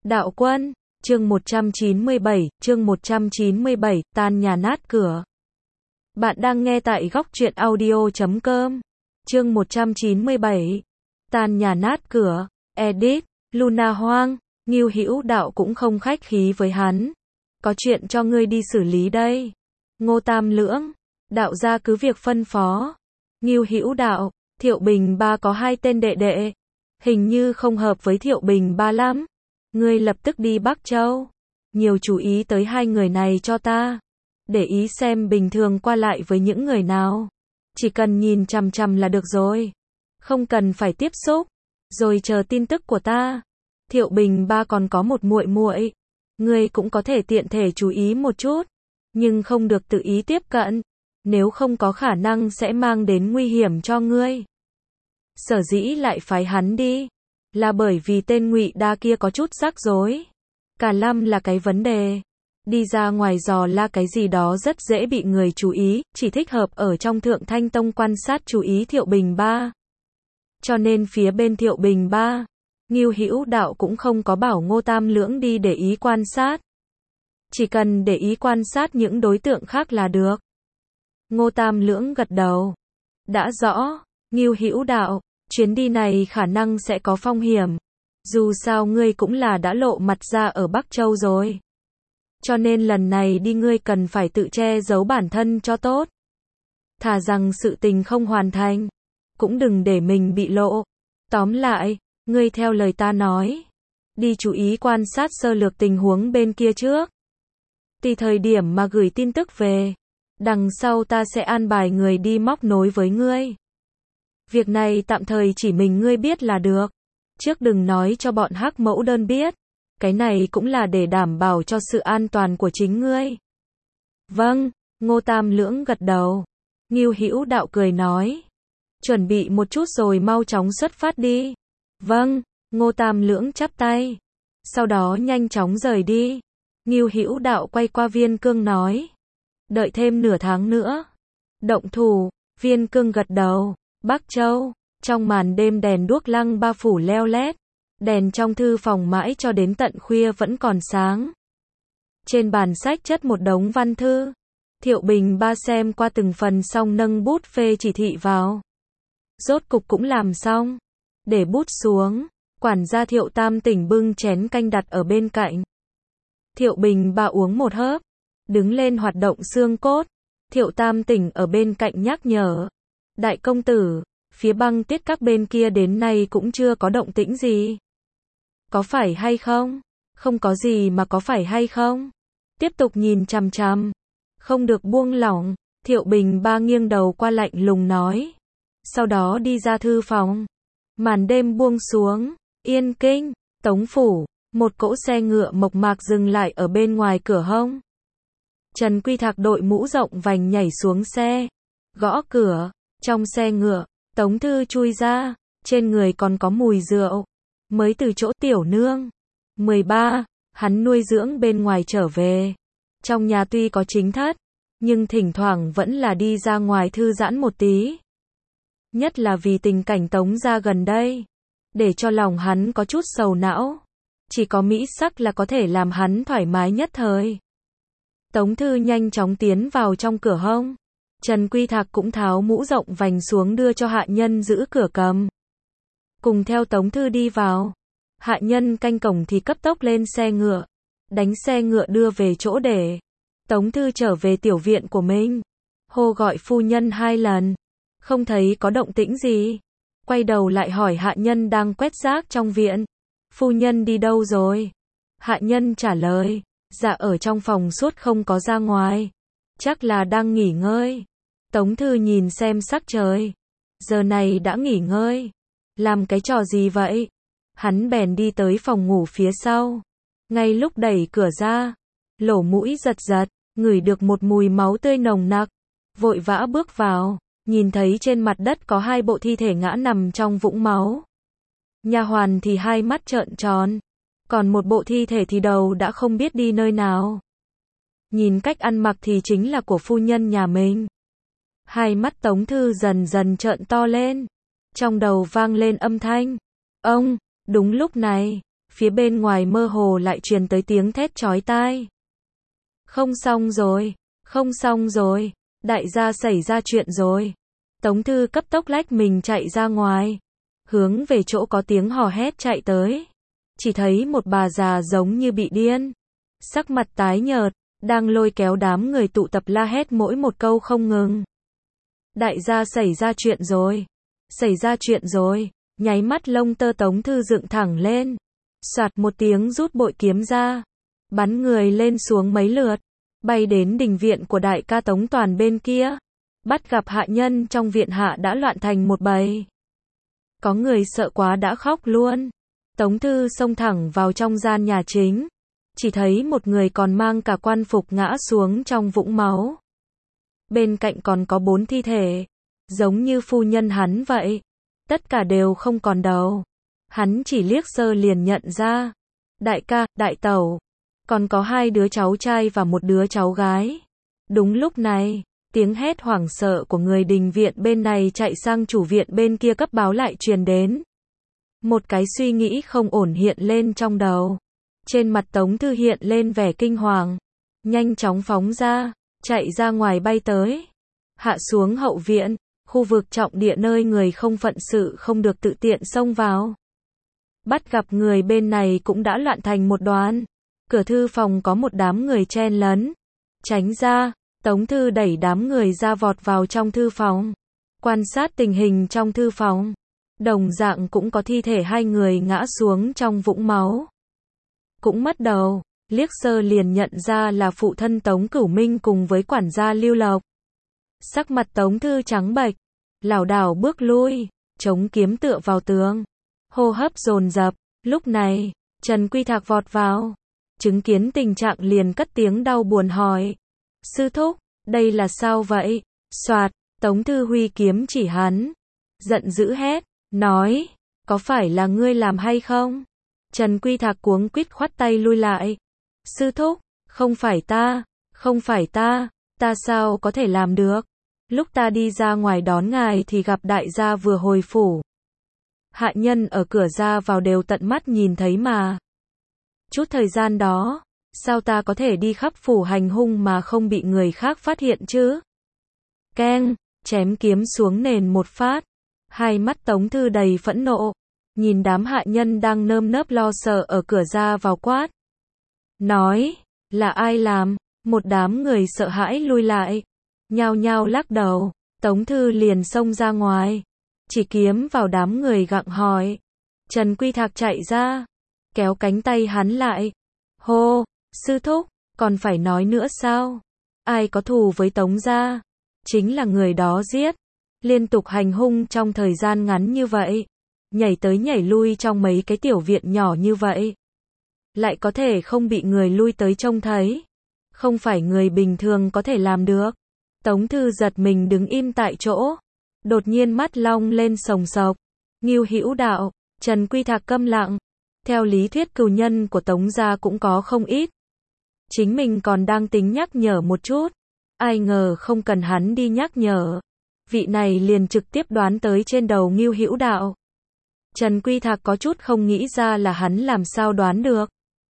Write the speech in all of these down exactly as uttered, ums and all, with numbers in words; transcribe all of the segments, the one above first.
Đạo Quân, chương một trăm chín mươi bảy, chương một trăm chín mươi bảy, tan nhà nát cửa. Bạn đang nghe tại góc truyện audio chấm com. Chương một trăm chín mươi bảy, tan nhà nát cửa. Edit, Luna Hoang, Ngưu Hữu Đạo cũng không khách khí với hắn. Có chuyện cho ngươi đi xử lý đây. Ngô Tam Lưỡng, đạo gia cứ việc phân phó. Ngưu Hữu Đạo, Thiệu Bình Ba có hai tên đệ đệ, hình như không hợp với Thiệu Bình Ba lắm. Ngươi lập tức đi Bắc Châu, nhiều chú ý tới hai người này cho ta. Để ý xem bình thường qua lại với những người nào. Chỉ cần nhìn chằm chằm là được rồi. Không cần phải tiếp xúc. Rồi chờ tin tức của ta. Thiệu Bình Ba còn có một muội muội. Ngươi cũng có thể tiện thể chú ý một chút. Nhưng không được tự ý tiếp cận. Nếu không có khả năng sẽ mang đến nguy hiểm cho ngươi. Sở dĩ lại phái hắn đi. Là bởi vì tên Ngụy Đa kia có chút rắc rối. Cả lăm là cái vấn đề. Đi ra ngoài dò la cái gì đó rất dễ bị người chú ý, chỉ thích hợp ở trong Thượng Thanh Tông quan sát chú ý Thiệu Bình Ba. Cho nên phía bên Thiệu Bình Ba, Ngưu Hữu Đạo cũng không có bảo Ngô Tam Lưỡng đi để ý quan sát. Chỉ cần để ý quan sát những đối tượng khác là được. Ngô Tam Lưỡng gật đầu. Đã rõ, Ngưu Hữu Đạo, chuyến đi này khả năng sẽ có phong hiểm. Dù sao ngươi cũng là đã lộ mặt ra ở Bắc Châu rồi. Cho nên lần này đi ngươi cần phải tự che giấu bản thân cho tốt. Thà rằng sự tình không hoàn thành, cũng đừng để mình bị lộ. Tóm lại, ngươi theo lời ta nói, đi chú ý quan sát sơ lược tình huống bên kia trước. Tùy thời điểm mà gửi tin tức về, đằng sau ta sẽ an bài người đi móc nối với ngươi. Việc này tạm thời chỉ mình ngươi biết là được. Trước đừng nói cho bọn Hắc Mẫu Đơn biết. Cái này cũng là để đảm bảo cho sự an toàn của chính ngươi. Vâng, Ngô Tam Lưỡng gật đầu. Ngưu Hữu Đạo cười nói. Chuẩn bị một chút rồi mau chóng xuất phát đi. Vâng, Ngô Tam Lưỡng chắp tay. Sau đó nhanh chóng rời đi. Ngưu Hữu Đạo quay qua Viên Cương nói. Đợi thêm nửa tháng nữa. Động thủ, Viên Cương gật đầu. Bắc Châu, trong màn đêm đèn đuốc lăng ba phủ leo lét. Đèn trong thư phòng mãi cho đến tận khuya vẫn còn sáng. Trên bàn sách chất một đống văn thư. Thiệu Bình Ba xem qua từng phần xong nâng bút phê chỉ thị vào. Rốt cục cũng làm xong. Để bút xuống, quản gia Thiệu Tam Tỉnh bưng chén canh đặt ở bên cạnh. Thiệu Bình Ba uống một hớp, đứng lên hoạt động xương cốt. Thiệu Tam Tỉnh ở bên cạnh nhắc nhở. Đại công tử, phía Băng Tiết các bên kia đến nay cũng chưa có động tĩnh gì. Có phải hay không? Không có gì mà có phải hay không? Tiếp tục nhìn chằm chằm. Không được buông lỏng. Thiệu Bình Ba nghiêng đầu qua lạnh lùng nói. Sau đó đi ra thư phòng. Màn đêm buông xuống. Yên Kinh, Tống Phủ. Một cỗ xe ngựa mộc mạc dừng lại ở bên ngoài cửa hông. Trần Quy Thạc đội mũ rộng vành nhảy xuống xe. Gõ cửa. Trong xe ngựa, Tống Thư chui ra. Trên người còn có mùi rượu. Mới từ chỗ tiểu nương. mười ba, hắn nuôi dưỡng bên ngoài trở về. Trong nhà tuy có chính thất, nhưng thỉnh thoảng vẫn là đi ra ngoài thư giãn một tí. Nhất là vì tình cảnh Tống gia gần đây. Để cho lòng hắn có chút sầu não. Chỉ có mỹ sắc là có thể làm hắn thoải mái nhất thời. Tống Thư nhanh chóng tiến vào trong cửa hông. Trần Quy Thạc cũng tháo mũ rộng vành xuống đưa cho hạ nhân giữ cửa cầm. Cùng theo Tống Thư đi vào. Hạ nhân canh cổng thì cấp tốc lên xe ngựa. Đánh xe ngựa đưa về chỗ để. Tống Thư trở về tiểu viện của mình. Hô gọi phu nhân hai lần. Không thấy có động tĩnh gì. Quay đầu lại hỏi hạ nhân đang quét rác trong viện. Phu nhân đi đâu rồi? Hạ nhân trả lời. Dạ ở trong phòng suốt không có ra ngoài. Chắc là đang nghỉ ngơi. Tống Thư nhìn xem sắc trời. Giờ này đã nghỉ ngơi. Làm cái trò gì vậy? Hắn bèn đi tới phòng ngủ phía sau. Ngay lúc đẩy cửa ra, lỗ mũi giật giật, ngửi được một mùi máu tươi nồng nặc. Vội vã bước vào, nhìn thấy trên mặt đất có hai bộ thi thể ngã nằm trong vũng máu. Nha hoàn thì hai mắt trợn tròn. Còn một bộ thi thể thì đầu đã không biết đi nơi nào. Nhìn cách ăn mặc thì chính là của phu nhân nhà mình. Hai mắt Tống Thư dần dần trợn to lên. Trong đầu vang lên âm thanh. Ông, đúng lúc này, phía bên ngoài mơ hồ lại truyền tới tiếng thét chói tai. Không xong rồi, không xong rồi, đại gia xảy ra chuyện rồi. Tống Thư cấp tốc lách mình chạy ra ngoài, hướng về chỗ có tiếng hò hét chạy tới. Chỉ thấy một bà già giống như bị điên, sắc mặt tái nhợt, đang lôi kéo đám người tụ tập la hét mỗi một câu không ngừng. Đại gia xảy ra chuyện rồi, xảy ra chuyện rồi, nháy mắt lông tơ Tống Thư dựng thẳng lên. Soạt một tiếng rút bội kiếm ra, bắn người lên xuống mấy lượt, bay đến đình viện của đại ca Tống Toàn bên kia. Bắt gặp hạ nhân trong viện hạ đã loạn thành một bầy. Có người sợ quá đã khóc luôn. Tống Thư xông thẳng vào trong gian nhà chính. Chỉ thấy một người còn mang cả quan phục ngã xuống trong vũng máu. Bên cạnh còn có bốn thi thể, giống như phu nhân hắn vậy. Tất cả đều không còn đầu. Hắn chỉ liếc sơ liền nhận ra. Đại ca, đại tẩu. Còn có hai đứa cháu trai và một đứa cháu gái. Đúng lúc này, tiếng hét hoảng sợ của người đình viện bên này chạy sang chủ viện bên kia cấp báo lại truyền đến. Một cái suy nghĩ không ổn hiện lên trong đầu. Trên mặt Tống Thư hiện lên vẻ kinh hoàng. Nhanh chóng phóng ra, chạy ra ngoài bay tới. Hạ xuống hậu viện, khu vực trọng địa nơi người không phận sự không được tự tiện xông vào. Bắt gặp người bên này cũng đã loạn thành một đoàn. Cửa thư phòng có một đám người chen lấn. Tránh ra, Tống Thư đẩy đám người ra vọt vào trong thư phòng. Quan sát tình hình trong thư phòng. Đồng dạng cũng có thi thể hai người ngã xuống trong vũng máu. Cũng mất đầu, liếc sơ liền nhận ra là phụ thân Tống Cửu Minh cùng với quản gia Lưu Lộc. Sắc mặt Tống Thư trắng bệch, lảo đảo bước lui, chống kiếm tựa vào tường. Hô hấp dồn dập, lúc này, Trần Quy Thạc vọt vào. Chứng kiến tình trạng liền cất tiếng đau buồn hỏi. Sư thúc, đây là sao vậy? Soạt, Tống Thư huy kiếm chỉ hắn. Giận dữ hét, nói, có phải là ngươi làm hay không? Trần Quy Thạc cuống quýt khoát tay lui lại. Sư thúc, không phải ta, không phải ta, ta sao có thể làm được? Lúc ta đi ra ngoài đón ngài thì gặp đại gia vừa hồi phủ. Hạ nhân ở cửa ra vào đều tận mắt nhìn thấy mà. Chút thời gian đó, sao ta có thể đi khắp phủ hành hung mà không bị người khác phát hiện chứ? Keng, chém kiếm xuống nền một phát. Hai mắt Tống Thư đầy phẫn nộ, nhìn đám hạ nhân đang nơm nớp lo sợ ở cửa ra vào quát. Nói, là ai làm? Một đám người sợ hãi lui lại, nhao nhao lắc đầu. Tống Thư liền xông ra ngoài, chỉ kiếm vào đám người gặng hỏi. Trần Quy Thạc chạy ra, kéo cánh tay hắn lại. Hô, sư thúc, còn phải nói nữa sao? Ai có thù với Tống gia, chính là người đó giết. Liên tục hành hung trong thời gian ngắn như vậy, nhảy tới nhảy lui trong mấy cái tiểu viện nhỏ như vậy, lại có thể không bị người lui tới trông thấy. Không phải người bình thường có thể làm được. Tống Thư giật mình đứng im tại chỗ, đột nhiên mắt long lên sồng sộc. Ngưu Hữu Đạo, Trần Quy Thạc câm lặng. Theo lý thuyết cừu nhân của Tống gia cũng có không ít. Chính mình còn đang tính nhắc nhở một chút, ai ngờ không cần hắn đi nhắc nhở, vị này liền trực tiếp đoán tới trên đầu Ngưu Hữu Đạo. Trần Quy Thạc có chút không nghĩ ra là hắn làm sao đoán được.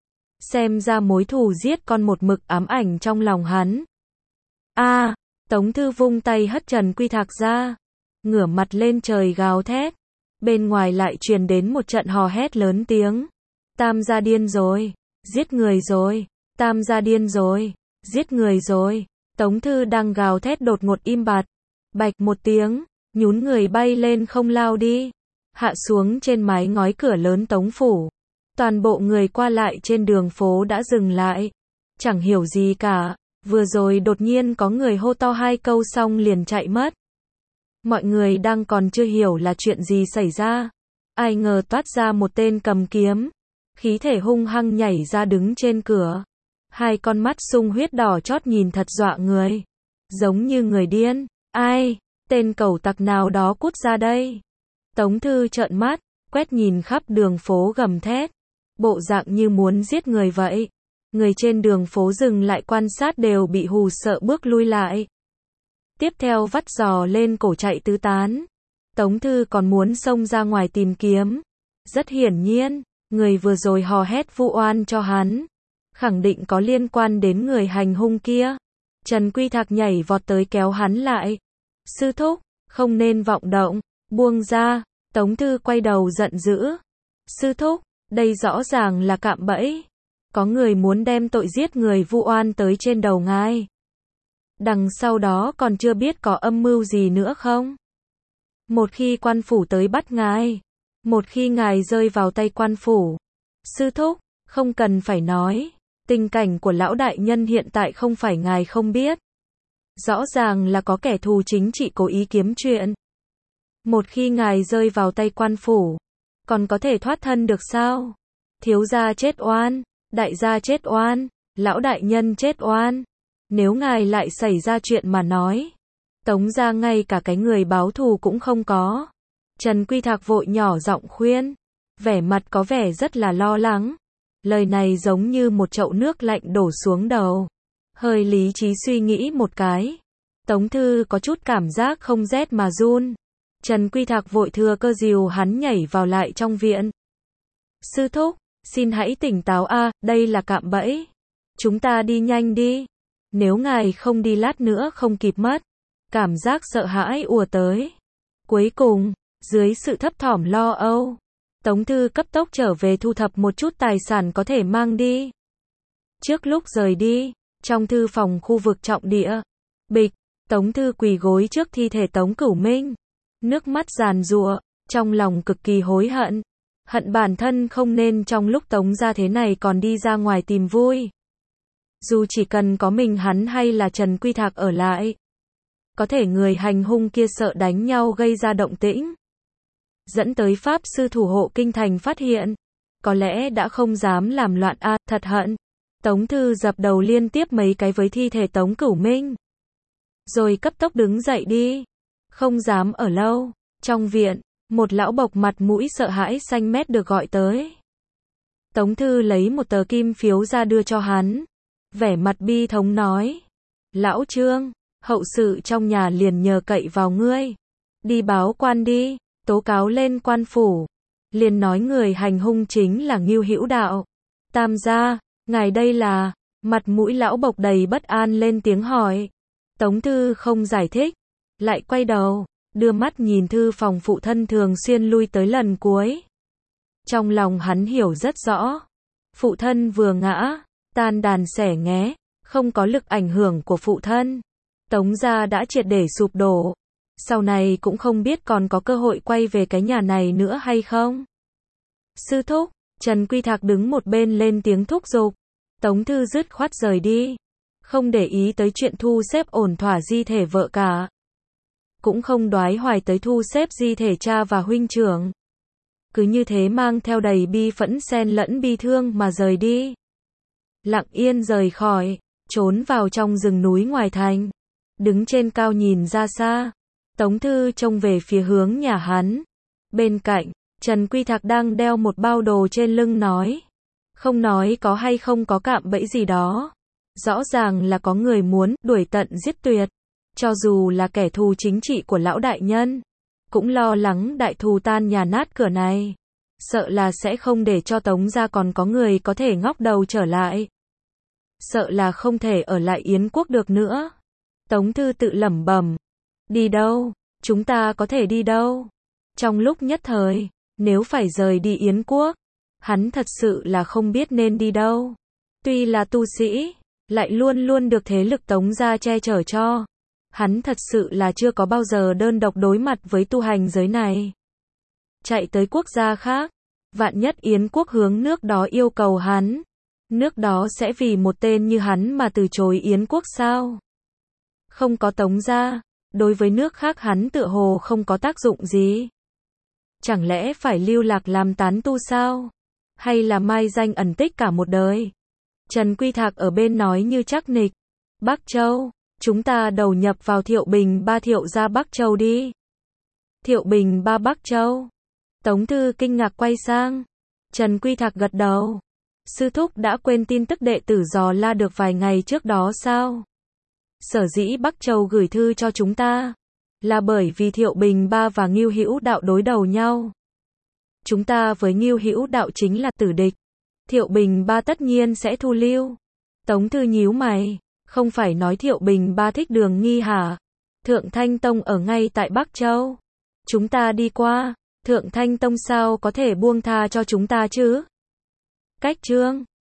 Xem ra mối thù giết con một mực ám ảnh trong lòng hắn. A, à, Tống Thư vung tay hất Trần Quy Thạc ra, ngửa mặt lên trời gào thét. Bên ngoài lại truyền đến một trận hò hét lớn tiếng. Tam gia điên rồi, giết người rồi, Tam gia điên rồi, giết người rồi. Tống Thư đang gào thét đột ngột im bặt. Bạch một tiếng, nhún người bay lên không lao đi, hạ xuống trên mái ngói cửa lớn Tống phủ. Toàn bộ người qua lại trên đường phố đã dừng lại, chẳng hiểu gì cả. Vừa rồi đột nhiên có người hô to hai câu xong liền chạy mất. Mọi người đang còn chưa hiểu là chuyện gì xảy ra, ai ngờ toát ra một tên cầm kiếm, khí thể hung hăng nhảy ra đứng trên cửa. Hai con mắt sung huyết đỏ chót nhìn thật dọa người, giống như người điên. Ai, tên cẩu tặc nào đó cút ra đây. Tống Thư trợn mắt, quét nhìn khắp đường phố gầm thét, bộ dạng như muốn giết người vậy. Người trên đường phố dừng lại quan sát đều bị hù sợ bước lui lại. Tiếp theo vắt giò lên cổ chạy tứ tán. Tống Thư còn muốn xông ra ngoài tìm kiếm. Rất hiển nhiên, Người vừa rồi hò hét vu oan cho hắn, khẳng định có liên quan đến người hành hung kia. Trần Quy Thạc nhảy vọt tới kéo hắn lại. Sư thúc, không nên vọng động, buông ra. Tống Thư quay đầu giận dữ. Sư thúc, đây rõ ràng là cạm bẫy. Có người muốn đem tội giết người vu oan tới trên đầu ngài. Đằng sau đó còn chưa biết có âm mưu gì nữa không? Một khi quan phủ tới bắt ngài, một khi ngài rơi vào tay quan phủ. Sư thúc, không cần phải nói, tình cảnh của lão đại nhân hiện tại không phải ngài không biết. Rõ ràng là có kẻ thù chính trị cố ý kiếm chuyện. Một khi ngài rơi vào tay quan phủ, còn có thể thoát thân được sao? Thiếu gia chết oan, đại gia chết oan, lão đại nhân chết oan. Nếu ngài lại xảy ra chuyện mà nói, Tống gia ngay cả cái người báo thù cũng không có. Trần Quy Thạc vội nhỏ giọng khuyên, vẻ mặt có vẻ rất là lo lắng. Lời này giống như một chậu nước lạnh đổ xuống đầu. Hơi lý trí suy nghĩ một cái, Tống Thư có chút cảm giác không rét mà run. Trần Quy Thạc vội thừa cơ dìu hắn nhảy vào lại trong viện. Sư thúc, xin hãy tỉnh táo a, đây là cạm bẫy. Chúng ta đi nhanh đi. Nếu ngài không đi lát nữa không kịp mất. Cảm giác sợ hãi ùa tới. Cuối cùng, dưới sự thấp thỏm lo âu, Tống Thư cấp tốc trở về thu thập một chút tài sản có thể mang đi. Trước lúc rời đi, trong thư phòng khu vực trọng địa, bịch, Tống Thư quỳ gối trước thi thể Tống Cửu Minh. Nước mắt giàn giụa, trong lòng cực kỳ hối hận. Hận bản thân không nên trong lúc Tống gia thế này còn đi ra ngoài tìm vui. Dù chỉ cần có mình hắn hay là Trần Quy Thạc ở lại, có thể người hành hung kia sợ đánh nhau gây ra động tĩnh, dẫn tới pháp sư thủ hộ kinh thành phát hiện, có lẽ đã không dám làm loạn a, à, thật hận. Tống Thư dập đầu liên tiếp mấy cái với thi thể Tống Cửu Minh, rồi cấp tốc đứng dậy đi, không dám ở lâu. Trong viện, một lão bộc mặt mũi sợ hãi xanh mét được gọi tới. Tống Thư lấy một tờ kim phiếu ra đưa cho hắn, vẻ mặt bi thống nói: Lão Trương, hậu sự trong nhà liền nhờ cậy vào ngươi. Đi báo quan đi, tố cáo lên quan phủ. Liền nói người hành hung chính là Ngưu Hữu Đạo. Tam gia, ngài đây là... Mặt mũi lão bộc đầy bất an lên tiếng hỏi. Tống Thư không giải thích, lại quay đầu, đưa mắt nhìn thư phòng phụ thân thường xuyên lui tới lần cuối. Trong lòng hắn hiểu rất rõ. Phụ thân vừa ngã, tan đàn xẻ nghé, không có lực ảnh hưởng của phụ thân, Tống gia đã triệt để sụp đổ. Sau này cũng không biết còn có cơ hội quay về cái nhà này nữa hay không. Sư thúc, Trần Quy Thạc đứng một bên lên tiếng thúc giục. Tống Thư dứt khoát rời đi, không để ý tới chuyện thu xếp ổn thỏa di thể vợ cả, cũng không đoái hoài tới thu xếp di thể cha và huynh trưởng. Cứ như thế mang theo đầy bi phẫn xen lẫn bi thương mà rời đi. Lặng yên rời khỏi, trốn vào trong rừng núi ngoài thành. Đứng trên cao nhìn ra xa, Tống Thư trông về phía hướng nhà hắn. Bên cạnh, Trần Quy Thạc đang đeo một bao đồ trên lưng nói. Không nói có hay không có cạm bẫy gì đó. Rõ ràng là có người muốn đuổi tận giết tuyệt. Cho dù là kẻ thù chính trị của lão đại nhân, cũng lo lắng đại thù tan nhà nát cửa này. Sợ là sẽ không để cho Tống gia còn có người có thể ngóc đầu trở lại. Sợ là không thể ở lại Yến quốc được nữa. Tống Thư tự lẩm bẩm. Đi đâu? Chúng ta có thể đi đâu? Trong lúc nhất thời, nếu phải rời đi Yến quốc, hắn thật sự là không biết nên đi đâu. Tuy là tu sĩ, lại luôn luôn được thế lực Tống gia che chở cho. Hắn thật sự là chưa có bao giờ đơn độc đối mặt với tu hành giới này. Chạy tới quốc gia khác, vạn nhất Yến quốc hướng nước đó yêu cầu hắn, nước đó sẽ vì một tên như hắn mà từ chối Yến quốc sao? Không có Tống gia, đối với nước khác hắn tựa hồ không có tác dụng gì. Chẳng lẽ phải lưu lạc làm tán tu sao? Hay là mai danh ẩn tích cả một đời? Trần Quy Thạc ở bên nói như chắc nịch. Bắc Châu, chúng ta đầu nhập vào Thiệu Bình ba Thiệu ra Bắc Châu đi. Thiệu Bình ba Bắc Châu. Tống Thư kinh ngạc quay sang. Trần Quy Thạc gật đầu. Sư thúc đã quên tin tức đệ tử Giò La được vài ngày trước đó sao? Sở dĩ Bắc Châu gửi thư cho chúng ta, là bởi vì Thiệu Bình ba và Ngưu Hữu Đạo đối đầu nhau. chúng ta với Ngưu Hữu Đạo chính là tử địch. Thiệu Bình Ba tất nhiên sẽ thu lưu. Tống Thư nhíu mày, không phải nói Thiệu Bình Ba thích Đường Nghi hả? Thượng Thanh Tông ở ngay tại Bắc Châu. Chúng ta đi qua, Thượng Thanh Tông sao có thể buông tha cho chúng ta chứ? Cách Trương